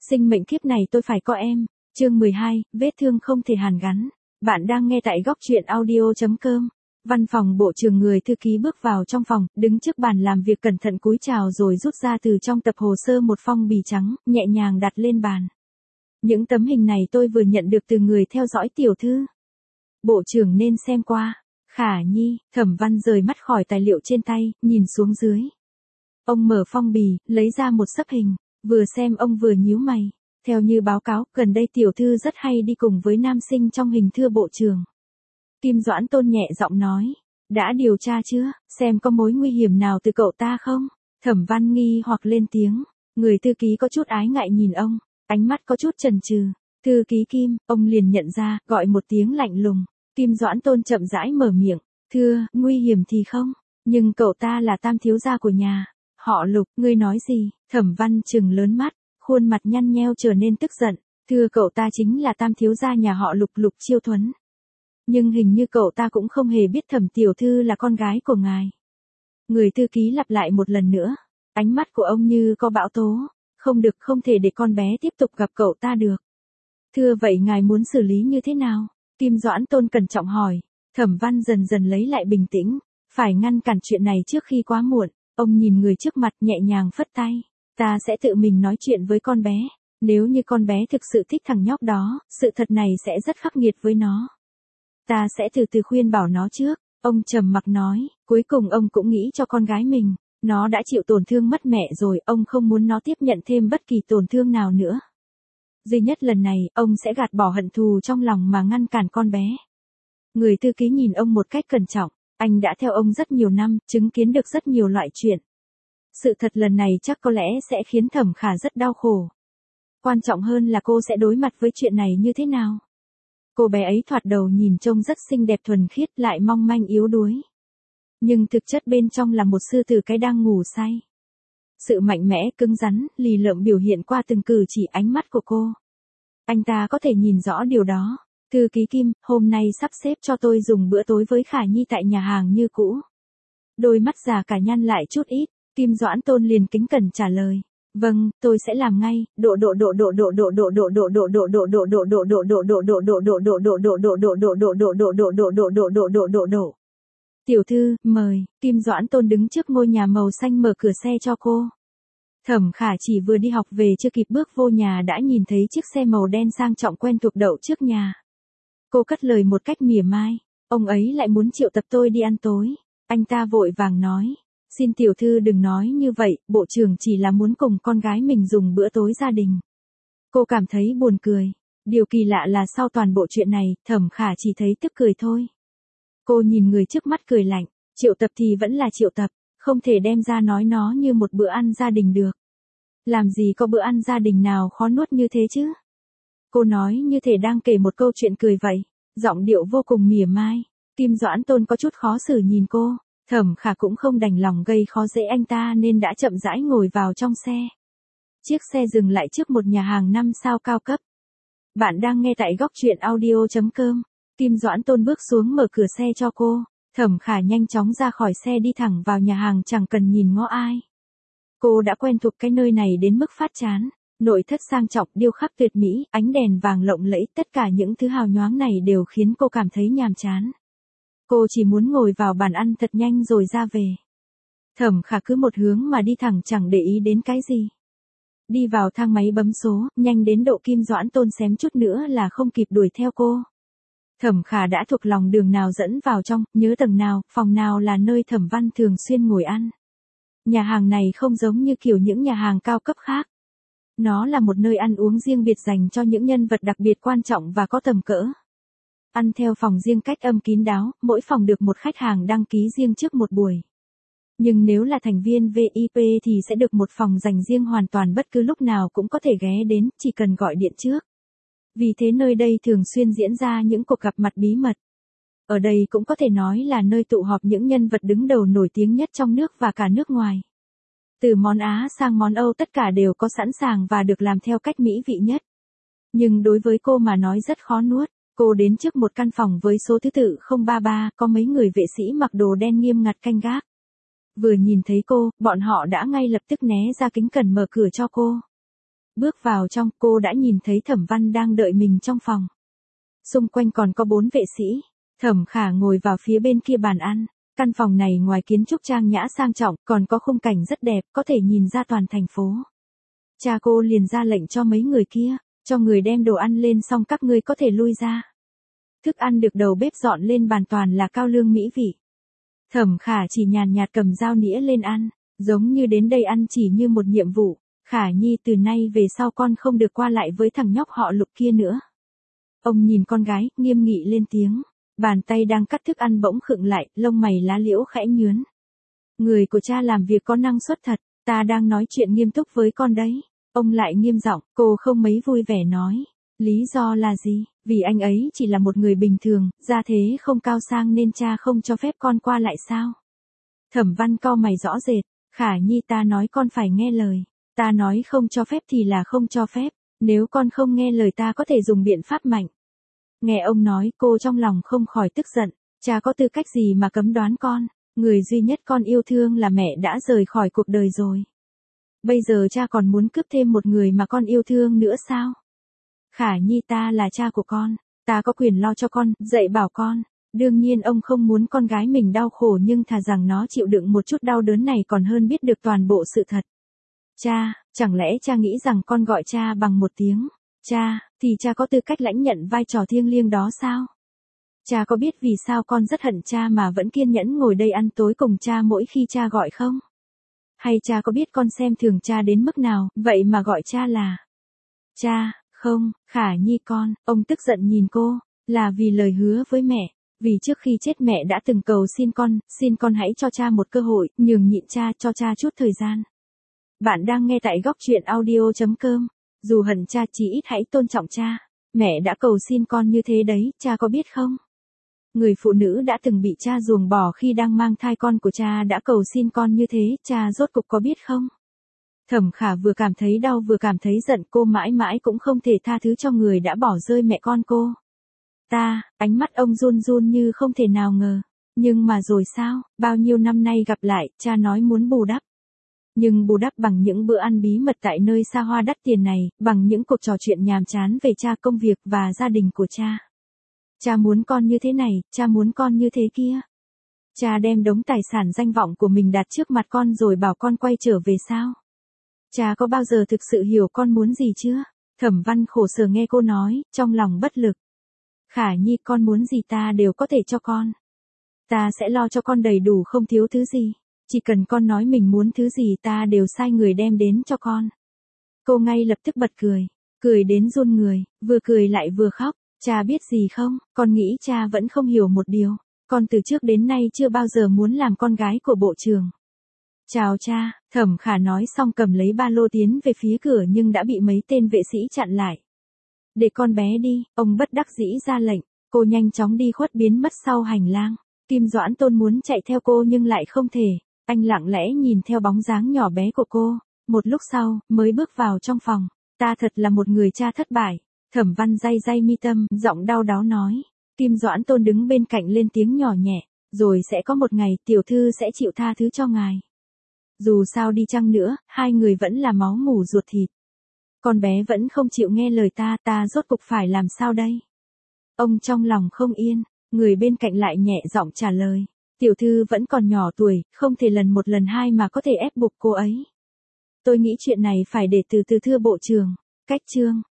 Sinh mệnh kiếp này tôi phải có em. Chương 12, vết thương không thể hàn gắn. Bạn đang nghe tại góc truyện audio.com. Văn phòng bộ trưởng, người thư ký bước vào trong phòng, đứng trước bàn làm việc cẩn thận cúi chào rồi rút ra từ trong tập hồ sơ một phong bì trắng, nhẹ nhàng đặt lên bàn. Những tấm hình này tôi vừa nhận được từ người theo dõi tiểu thư. Bộ trưởng nên xem qua. Khả Nhi. Thẩm Văn rời mắt khỏi tài liệu trên tay, nhìn xuống dưới. Ông mở phong bì, lấy ra một xấp hình. Vừa xem ông vừa nhíu mày. Theo như báo cáo, gần đây tiểu thư rất hay đi cùng với nam sinh trong hình, thưa bộ trưởng. Kim Doãn Tôn nhẹ giọng nói. Đã điều tra chưa, xem có mối nguy hiểm nào từ cậu ta không? Thẩm Văn nghi hoặc lên tiếng. Người thư ký có chút ái ngại nhìn ông, ánh mắt có chút chần chừ. Thư ký Kim, ông liền nhận ra, gọi một tiếng lạnh lùng. Kim Doãn Tôn chậm rãi mở miệng. Thưa, nguy hiểm thì không, nhưng cậu ta là tam thiếu gia của nhà họ Lục. Ngươi nói gì? Thẩm Văn trừng lớn mắt, khuôn mặt nhăn nheo trở nên tức giận. Thưa, cậu ta chính là tam thiếu gia nhà họ Lục, Lục Chiêu Thuấn. Nhưng hình như cậu ta cũng không hề biết Thẩm tiểu thư là con gái của ngài. Người thư ký lặp lại một lần nữa. Ánh mắt của ông như có bão tố. Không được, không thể để con bé tiếp tục gặp cậu ta được. Thưa, vậy ngài muốn xử lý như thế nào? Kim Doãn Tôn cẩn trọng hỏi. Thẩm Văn dần dần lấy lại bình tĩnh. Phải ngăn cản chuyện này trước khi quá muộn. Ông nhìn người trước mặt nhẹ nhàng phất tay. Ta sẽ tự mình nói chuyện với con bé. Nếu như con bé thực sự thích thằng nhóc đó, sự thật này sẽ rất khắc nghiệt với nó. Ta sẽ từ từ khuyên bảo nó trước. Ông trầm mặc nói, cuối cùng ông cũng nghĩ cho con gái mình. Nó đã chịu tổn thương mất mẹ rồi, ông không muốn nó tiếp nhận thêm bất kỳ tổn thương nào nữa. Duy nhất lần này, ông sẽ gạt bỏ hận thù trong lòng mà ngăn cản con bé. Người thư ký nhìn ông một cách cẩn trọng. Anh đã theo ông rất nhiều năm, chứng kiến được rất nhiều loại chuyện. Sự thật lần này chắc có lẽ sẽ khiến Thẩm Khả rất đau khổ. Quan trọng hơn là cô sẽ đối mặt với chuyện này như thế nào. Cô bé ấy thoạt đầu nhìn trông rất xinh đẹp thuần khiết, lại mong manh yếu đuối. Nhưng thực chất bên trong là một sư tử cái đang ngủ say. Sự mạnh mẽ, cứng rắn, lì lợm biểu hiện qua từng cử chỉ, ánh mắt của cô. Anh ta có thể nhìn rõ điều đó. Thư ký Kim, hôm nay sắp xếp cho tôi dùng bữa tối với Khả Nhi tại nhà hàng như cũ. Đôi mắt già cả nhăn lại chút ít, Kim Doãn Tôn liền kính cẩn trả lời. Vâng, tôi sẽ làm ngay. Tiểu thư, mời. Kim Doãn Tôn đứng trước ngôi nhà màu xanh mở cửa xe cho cô. Thẩm Khả chỉ vừa đi học về chưa kịp bước vô nhà đã nhìn thấy chiếc xe màu đen sang trọng quen thuộc đậu trước nhà. Cô cất lời một cách mỉa mai. Ông ấy lại muốn triệu tập tôi đi ăn tối. Anh ta vội vàng nói. Xin tiểu thư đừng nói như vậy, bộ trưởng chỉ là muốn cùng con gái mình dùng bữa tối gia đình. Cô cảm thấy buồn cười. Điều kỳ lạ là sau toàn bộ chuyện này, Thẩm Khả chỉ thấy tức cười thôi. Cô nhìn người trước mắt cười lạnh. Triệu tập thì vẫn là triệu tập, không thể đem ra nói nó như một bữa ăn gia đình được. Làm gì có bữa ăn gia đình nào khó nuốt như thế chứ? Cô nói như thể đang kể một câu chuyện cười vậy, giọng điệu vô cùng mỉa mai. Kim Doãn Tôn có chút khó xử nhìn cô. Thẩm Khả cũng không đành lòng gây khó dễ anh ta nên đã chậm rãi ngồi vào trong xe. Chiếc xe dừng lại trước một nhà hàng 5 sao cao cấp. Bạn đang nghe tại góc truyện audio.com. Kim Doãn Tôn bước xuống mở cửa xe cho cô. Thẩm Khả nhanh chóng ra khỏi xe đi thẳng vào nhà hàng chẳng cần nhìn ngó ai. Cô đã quen thuộc cái nơi này đến mức phát chán. Nội thất sang trọng, điêu khắc tuyệt mỹ, ánh đèn vàng lộng lẫy, tất cả những thứ hào nhoáng này đều khiến cô cảm thấy nhàm chán. Cô chỉ muốn ngồi vào bàn ăn thật nhanh rồi ra về. Thẩm Khả cứ một hướng mà đi thẳng chẳng để ý đến cái gì. Đi vào thang máy bấm số, nhanh đến độ Kim Doãn Tôn xém chút nữa là không kịp đuổi theo cô. Thẩm Khả đã thuộc lòng đường nào dẫn vào trong, nhớ tầng nào, phòng nào là nơi Thẩm Văn thường xuyên ngồi ăn. Nhà hàng này không giống như kiểu những nhà hàng cao cấp khác. Nó là một nơi ăn uống riêng biệt dành cho những nhân vật đặc biệt quan trọng và có tầm cỡ. Ăn theo phòng riêng cách âm kín đáo, mỗi phòng được một khách hàng đăng ký riêng trước một buổi. Nhưng nếu là thành viên VIP thì sẽ được một phòng dành riêng hoàn toàn, bất cứ lúc nào cũng có thể ghé đến, chỉ cần gọi điện trước. Vì thế nơi đây thường xuyên diễn ra những cuộc gặp mặt bí mật. Ở đây cũng có thể nói là nơi tụ họp những nhân vật đứng đầu nổi tiếng nhất trong nước và cả nước ngoài. Từ món Á sang món Âu tất cả đều có sẵn sàng và được làm theo cách mỹ vị nhất. Nhưng đối với cô mà nói rất khó nuốt. Cô đến trước một căn phòng với số thứ tự 033, có mấy người vệ sĩ mặc đồ đen nghiêm ngặt canh gác. Vừa nhìn thấy cô, bọn họ đã ngay lập tức né ra kính cẩn mở cửa cho cô. Bước vào trong, cô đã nhìn thấy Thẩm Văn đang đợi mình trong phòng. Xung quanh còn có 4 vệ sĩ. Thẩm Khả ngồi vào phía bên kia bàn ăn. Căn phòng này ngoài kiến trúc trang nhã sang trọng, còn có khung cảnh rất đẹp, có thể nhìn ra toàn thành phố. Cha cô liền ra lệnh cho mấy người kia, cho người đem đồ ăn lên xong các ngươi có thể lui ra. Thức ăn được đầu bếp dọn lên bàn toàn là cao lương mỹ vị. Thẩm Khả chỉ nhàn nhạt cầm dao nĩa lên ăn, giống như đến đây ăn chỉ như một nhiệm vụ. Khả Nhi từ nay về sau con không được qua lại với thằng nhóc họ Lục kia nữa. Ông nhìn con gái, nghiêm nghị lên tiếng. Bàn tay đang cắt thức ăn bỗng khựng lại, lông mày lá liễu khẽ nhướn. Người của cha làm việc có năng suất thật, ta đang nói chuyện nghiêm túc với con đấy. Ông lại nghiêm giọng, cô không mấy vui vẻ nói. Lý do là gì? Vì anh ấy chỉ là một người bình thường, gia thế không cao sang nên cha không cho phép con qua lại sao? Thẩm Văn cau mày rõ rệt, Khả Nhi ta nói con phải nghe lời. Ta nói không cho phép thì là không cho phép, nếu con không nghe lời ta có thể dùng biện pháp mạnh. Nghe ông nói cô trong lòng không khỏi tức giận, cha có tư cách gì mà cấm đoán con, người duy nhất con yêu thương là mẹ đã rời khỏi cuộc đời rồi. Bây giờ cha còn muốn cướp thêm một người mà con yêu thương nữa sao? Khả Nhi ta là cha của con, ta có quyền lo cho con, dạy bảo con. Đương nhiên ông không muốn con gái mình đau khổ nhưng thà rằng nó chịu đựng một chút đau đớn này còn hơn biết được toàn bộ sự thật. Cha, chẳng lẽ cha nghĩ rằng con gọi cha bằng một tiếng, cha, thì cha có tư cách lãnh nhận vai trò thiêng liêng đó sao? Cha có biết vì sao con rất hận cha mà vẫn kiên nhẫn ngồi đây ăn tối cùng cha mỗi khi cha gọi không? Hay cha có biết con xem thường cha đến mức nào, vậy mà gọi cha là cha, không, Khả Nhi con, ông tức giận nhìn cô, là vì lời hứa với mẹ, vì trước khi chết mẹ đã từng cầu xin con hãy cho cha một cơ hội, nhường nhịn cha, cho cha chút thời gian. Bạn đang nghe tại góc truyện audio.com. Dù hận cha chí ít hãy tôn trọng cha. Mẹ đã cầu xin con như thế đấy, cha có biết không? Người phụ nữ đã từng bị cha ruồng bỏ khi đang mang thai con của cha đã cầu xin con như thế, cha rốt cục có biết không? Thẩm Khả vừa cảm thấy đau vừa cảm thấy giận, cô mãi mãi cũng không thể tha thứ cho người đã bỏ rơi mẹ con cô. Ánh mắt ông run run như không thể nào ngờ. Nhưng mà rồi sao, bao nhiêu năm nay gặp lại, cha nói muốn bù đắp. Nhưng bù đắp bằng những bữa ăn bí mật tại nơi xa hoa đắt tiền này, bằng những cuộc trò chuyện nhàm chán về cha, công việc và gia đình của cha. Cha muốn con như thế này, cha muốn con như thế kia. Cha đem đống tài sản danh vọng của mình đặt trước mặt con rồi bảo con quay trở về sao? Cha có bao giờ thực sự hiểu con muốn gì chưa? Thẩm Văn khổ sở nghe cô nói, trong lòng bất lực. Khả Nhi con muốn gì ta đều có thể cho con. Ta sẽ lo cho con đầy đủ không thiếu thứ gì. Chỉ cần con nói mình muốn thứ gì ta đều sai người đem đến cho con. Cô ngay lập tức bật cười. Cười đến run người, vừa cười lại vừa khóc. Cha biết gì không, con nghĩ cha vẫn không hiểu một điều. Con từ trước đến nay chưa bao giờ muốn làm con gái của bộ trưởng. Chào cha, Thẩm Khả nói xong cầm lấy ba lô tiến về phía cửa nhưng đã bị mấy tên vệ sĩ chặn lại. Để con bé đi, ông bất đắc dĩ ra lệnh. Cô nhanh chóng đi khuất biến mất sau hành lang. Kim Doãn Tôn muốn chạy theo cô nhưng lại không thể. Anh lặng lẽ nhìn theo bóng dáng nhỏ bé của cô. Một lúc sau, mới bước vào trong phòng. Ta thật là một người cha thất bại. Thẩm Văn day day mi tâm, giọng đau đáu nói. Kim Doãn Tôn đứng bên cạnh lên tiếng nhỏ nhẹ. Rồi sẽ có một ngày, tiểu thư sẽ chịu tha thứ cho ngài. Dù sao đi chăng nữa, hai người vẫn là máu mủ ruột thịt. Con bé vẫn không chịu nghe lời ta rốt cục phải làm sao đây? Ông trong lòng không yên, người bên cạnh lại nhẹ giọng trả lời. Tiểu thư vẫn còn nhỏ tuổi, không thể lần một lần hai mà có thể ép buộc cô ấy. Tôi nghĩ chuyện này phải để từ từ thưa bộ trưởng. Cách chương.